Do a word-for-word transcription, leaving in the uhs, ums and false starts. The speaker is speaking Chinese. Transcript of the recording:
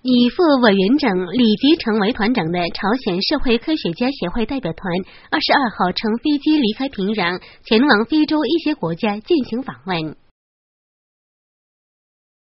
以副委员长李吉成为团长的朝鲜社会科学家协会代表团，二十二号乘飞机离开平壤，前往非洲一些国家进行访问。